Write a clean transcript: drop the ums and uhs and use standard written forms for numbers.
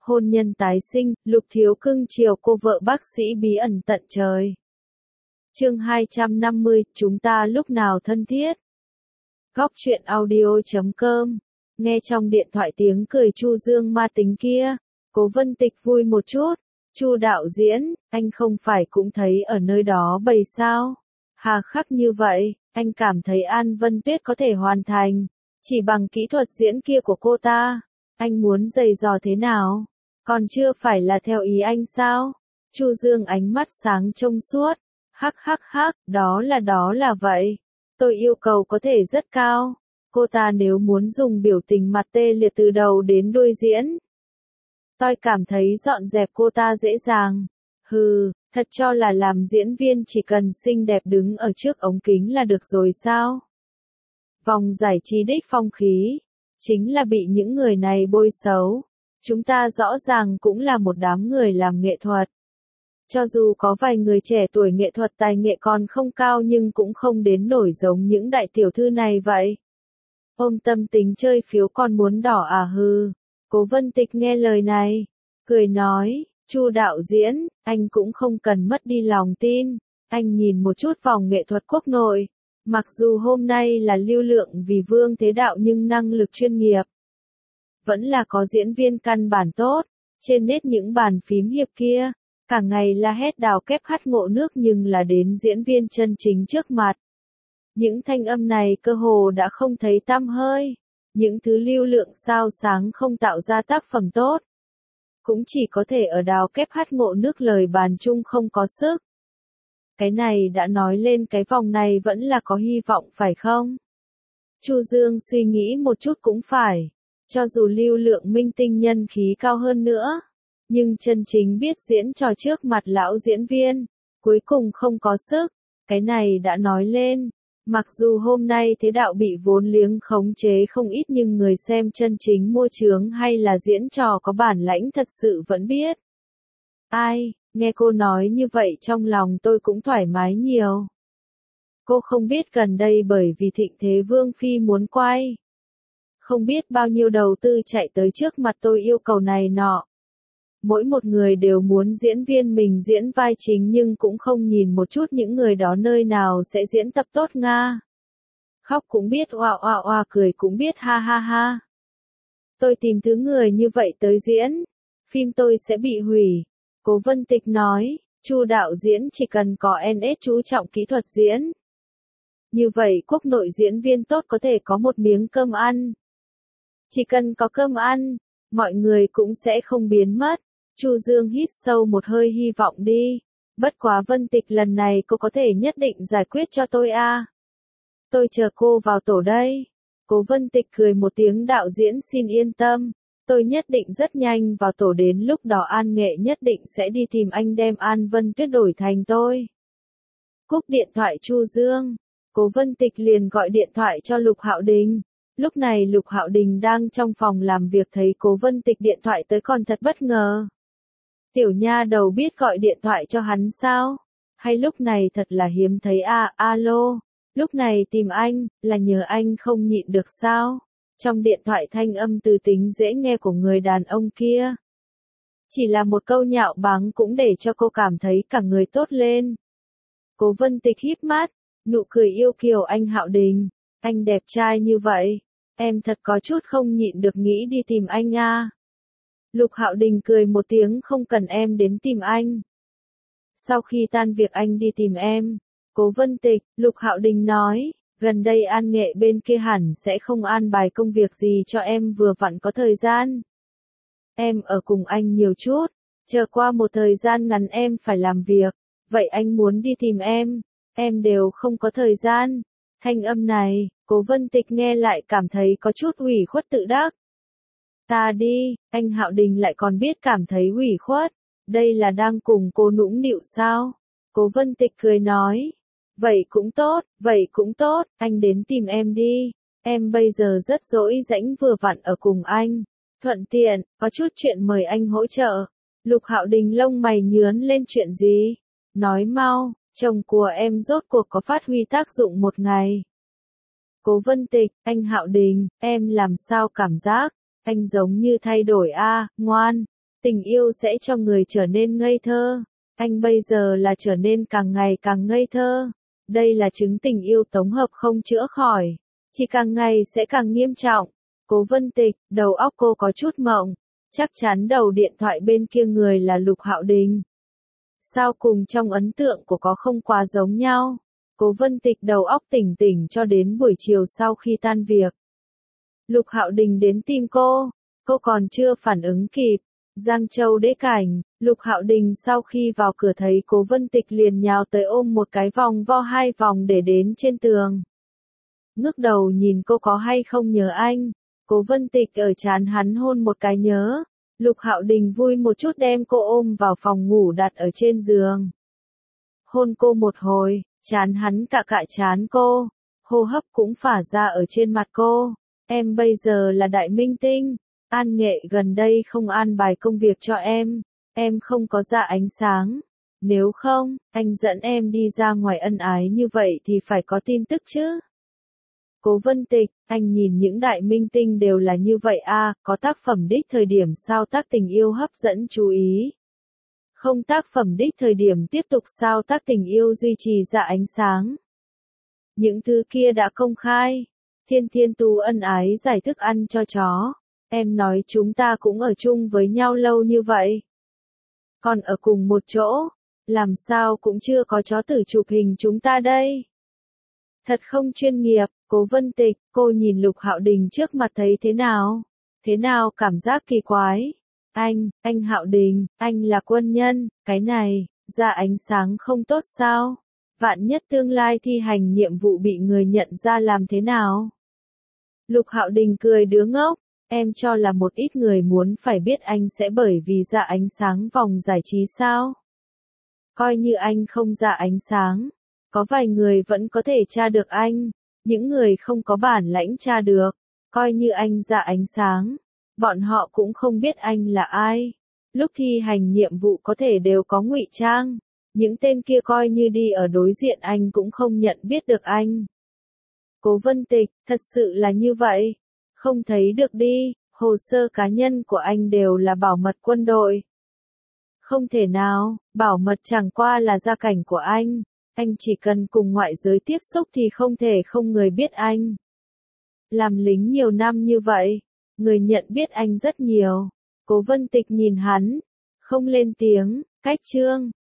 hôn nhân tái sinh, Lục Thiếu cưng chiều cô vợ bác sĩ bí ẩn tận trời. Chương 250, chúng ta lúc nào thân thiết. Góc truyện audio.com. Nghe trong điện thoại tiếng cười Chu Dương ma tính kia, Cố Vân Tịch vui một chút. Chu đạo diễn, anh không phải cũng thấy ở nơi đó bầy sao? Hà khắc như vậy, anh cảm thấy An Vân Tuyết có thể hoàn thành, chỉ bằng kỹ thuật diễn kia của cô ta. Anh muốn giày dò thế nào? Còn chưa phải là theo ý anh sao? Chu Dương ánh mắt sáng trông suốt. Hắc hắc hắc, đó là vậy. Tôi yêu cầu có thể rất cao. Cô ta nếu muốn dùng biểu tình mặt tê liệt từ đầu đến đuôi diễn, tôi cảm thấy dọn dẹp cô ta dễ dàng. Hừ, thật cho là làm diễn viên chỉ cần xinh đẹp đứng ở trước ống kính là được rồi sao? Vòng giải trí đích phong khí, chính là bị những người này bôi xấu. Chúng ta rõ ràng cũng là một đám người làm nghệ thuật. Cho dù có vài người trẻ tuổi nghệ thuật tài nghệ còn không cao nhưng cũng không đến nổi giống những đại tiểu thư này vậy. Ôm tâm tính chơi phiếu còn muốn đỏ à hừ. Cố Vân Tịch nghe lời này, cười nói, Chu đạo diễn, anh cũng không cần mất đi lòng tin. Anh nhìn một chút vòng nghệ thuật quốc nội. Mặc dù hôm nay là lưu lượng vì Vương Thế Đạo nhưng năng lực chuyên nghiệp vẫn là có diễn viên căn bản tốt. Trên nét những bàn phím hiệp kia, cả ngày la hét đào kép hát ngộ nước nhưng là đến diễn viên chân chính trước mặt. Những thanh âm này cơ hồ đã không thấy tăm hơi. Những thứ lưu lượng sao sáng không tạo ra tác phẩm tốt. Cũng chỉ có thể ở đào kép hát ngộ nước lời bàn chung không có sức. Cái này đã nói lên cái vòng này vẫn là có hy vọng phải không? Chu Dương suy nghĩ một chút cũng phải. Cho dù lưu lượng minh tinh nhân khí cao hơn nữa, nhưng chân chính biết diễn trò trước mặt lão diễn viên, cuối cùng không có sức. Cái này đã nói lên. Mặc dù hôm nay Thế Đạo bị vốn liếng khống chế không ít nhưng người xem chân chính mua chướng hay là diễn trò có bản lãnh thật sự vẫn biết. Ai, nghe cô nói như vậy trong lòng tôi cũng thoải mái nhiều. Cô không biết gần đây bởi vì Thịnh Thế Vương Phi muốn quay. Không biết bao nhiêu đầu tư chạy tới trước mặt tôi yêu cầu này nọ. Mỗi một người đều muốn diễn viên mình diễn vai chính nhưng cũng không nhìn một chút những người đó nơi nào sẽ diễn tập tốt nga. Khóc cũng biết oa oa oa, cười cũng biết ha ha ha. Tôi tìm thứ người như vậy tới diễn, phim tôi sẽ bị hủy. Cố Vân Tịch nói, Chu đạo diễn chỉ cần có NS chú trọng kỹ thuật diễn. Như vậy quốc nội diễn viên tốt có thể có một miếng cơm ăn. Chỉ cần có cơm ăn, mọi người cũng sẽ không biến mất. Chu Dương hít sâu một hơi hy vọng đi. Bất quá Vân Tịch lần này cô có thể nhất định giải quyết cho tôi à. Tôi chờ cô vào tổ đây. Cố Vân Tịch cười một tiếng, đạo diễn xin yên tâm. Tôi nhất định rất nhanh vào tổ, đến lúc đó An Nghệ nhất định sẽ đi tìm anh đem An Vân Tuyết đổi thành tôi. Cúp điện thoại Chu Dương, Cố Vân Tịch liền gọi điện thoại cho Lục Hạo Đình. Lúc này Lục Hạo Đình đang trong phòng làm việc thấy Cố Vân Tịch điện thoại tới còn thật bất ngờ. Tiểu nha đầu biết gọi điện thoại cho hắn sao? Hay lúc này thật là hiếm thấy à, alo, lúc này tìm anh, là nhờ anh không nhịn được sao? Trong điện thoại thanh âm từ tính dễ nghe của người đàn ông kia. Chỉ là một câu nhạo báng cũng để cho cô cảm thấy cả người tốt lên. Cố Vân Tịch híp mắt, nụ cười yêu kiều, anh Hạo Đình, anh đẹp trai như vậy, em thật có chút không nhịn được nghĩ đi tìm anh à. Lục Hạo Đình cười một tiếng, không cần em đến tìm anh. Sau khi tan việc anh đi tìm em. Cố Vân Tịch, Lục Hạo Đình nói, gần đây An Nghệ bên kia hẳn sẽ không an bài công việc gì cho em, vừa vặn có thời gian. Em ở cùng anh nhiều chút, chờ qua một thời gian ngắn em phải làm việc, vậy anh muốn đi tìm em đều không có thời gian. Thanh âm này, Cố Vân Tịch nghe lại cảm thấy có chút ủy khuất tự đắc. Ta đi, anh Hạo Đình lại còn biết cảm thấy ủy khuất, đây là đang cùng cô nũng nịu sao? Cố Vân Tịch cười nói, vậy cũng tốt, anh đến tìm em đi, em bây giờ rất rỗi rãnh vừa vặn ở cùng anh, thuận tiện, có chút chuyện mời anh hỗ trợ. Lục Hạo Đình lông mày nhướn lên, chuyện gì? Nói mau, chồng của em rốt cuộc có phát huy tác dụng một ngày. Cố Vân Tịch, anh Hạo Đình, em làm sao cảm giác? Anh giống như thay đổi a, ngoan. Tình yêu sẽ cho người trở nên ngây thơ. Anh bây giờ là trở nên càng ngày càng ngây thơ. Đây là chứng tình yêu tổng hợp không chữa khỏi. Chỉ càng ngày sẽ càng nghiêm trọng. Cố Vân Tịch, đầu óc cô có chút mộng. Chắc chắn đầu điện thoại bên kia người là Lục Hạo Đình. Sao cùng trong ấn tượng của có không quá giống nhau. Cố Vân Tịch đầu óc tỉnh tỉnh cho đến buổi chiều sau khi tan việc. Lục Hạo Đình đến tìm cô còn chưa phản ứng kịp. Giang Châu Đế Cảnh, Lục Hạo Đình sau khi vào cửa thấy Cố Vân Tịch liền nhào tới ôm một cái vòng vo 2 vòng để đến trên tường. Ngước đầu nhìn cô có hay không nhớ anh. Cố Vân Tịch ở trán hắn hôn một cái nhớ. Lục Hạo Đình vui một chút đem cô ôm vào phòng ngủ đặt ở trên giường. Hôn cô một hồi, trán hắn cạ cạ trán cô, hô hấp cũng phả ra ở trên mặt cô. Em bây giờ là đại minh tinh, An Nghệ gần đây không an bài công việc cho em không có ra ánh sáng. Nếu không, anh dẫn em đi ra ngoài ân ái như vậy thì phải có tin tức chứ. Cố Vân Tịch, anh nhìn những đại minh tinh đều là như vậy à, có tác phẩm đích thời điểm sao tác tình yêu hấp dẫn chú ý. Không tác phẩm đích thời điểm tiếp tục sao tác tình yêu duy trì ra ánh sáng. Những thứ kia đã công khai. Thiên Thiên Tu ân ái giải thức ăn cho chó. Em nói chúng ta cũng ở chung với nhau lâu như vậy. Còn ở cùng một chỗ, làm sao cũng chưa có chó tử chụp hình chúng ta đây. Thật không chuyên nghiệp, Cố Vân Tịch, cô nhìn Lục Hạo Đình trước mặt thấy thế nào? Thế nào cảm giác kỳ quái? Anh Hạo Đình, anh là quân nhân, cái này, ra ánh sáng không tốt sao? Vạn nhất tương lai thi hành nhiệm vụ bị người nhận ra làm thế nào? Lục Hạo Đình cười đứa ngốc, em cho là một ít người muốn phải biết anh sẽ bởi vì ra ánh sáng vòng giải trí sao? Coi như anh không ra ánh sáng, có vài người vẫn có thể tra được anh, những người không có bản lãnh tra được, coi như anh ra ánh sáng, bọn họ cũng không biết anh là ai. Lúc thi hành nhiệm vụ có thể đều có ngụy trang, những tên kia coi như đi ở đối diện anh cũng không nhận biết được anh. Cố Vân Tịch, thật sự là như vậy. Không thấy được đi, hồ sơ cá nhân của anh đều là bảo mật quân đội. Không thể nào, bảo mật chẳng qua là gia cảnh của anh chỉ cần cùng ngoại giới tiếp xúc thì không thể không người biết anh. Làm lính nhiều năm như vậy, người nhận biết anh rất nhiều. Cố Vân Tịch nhìn hắn, không lên tiếng, cách chương.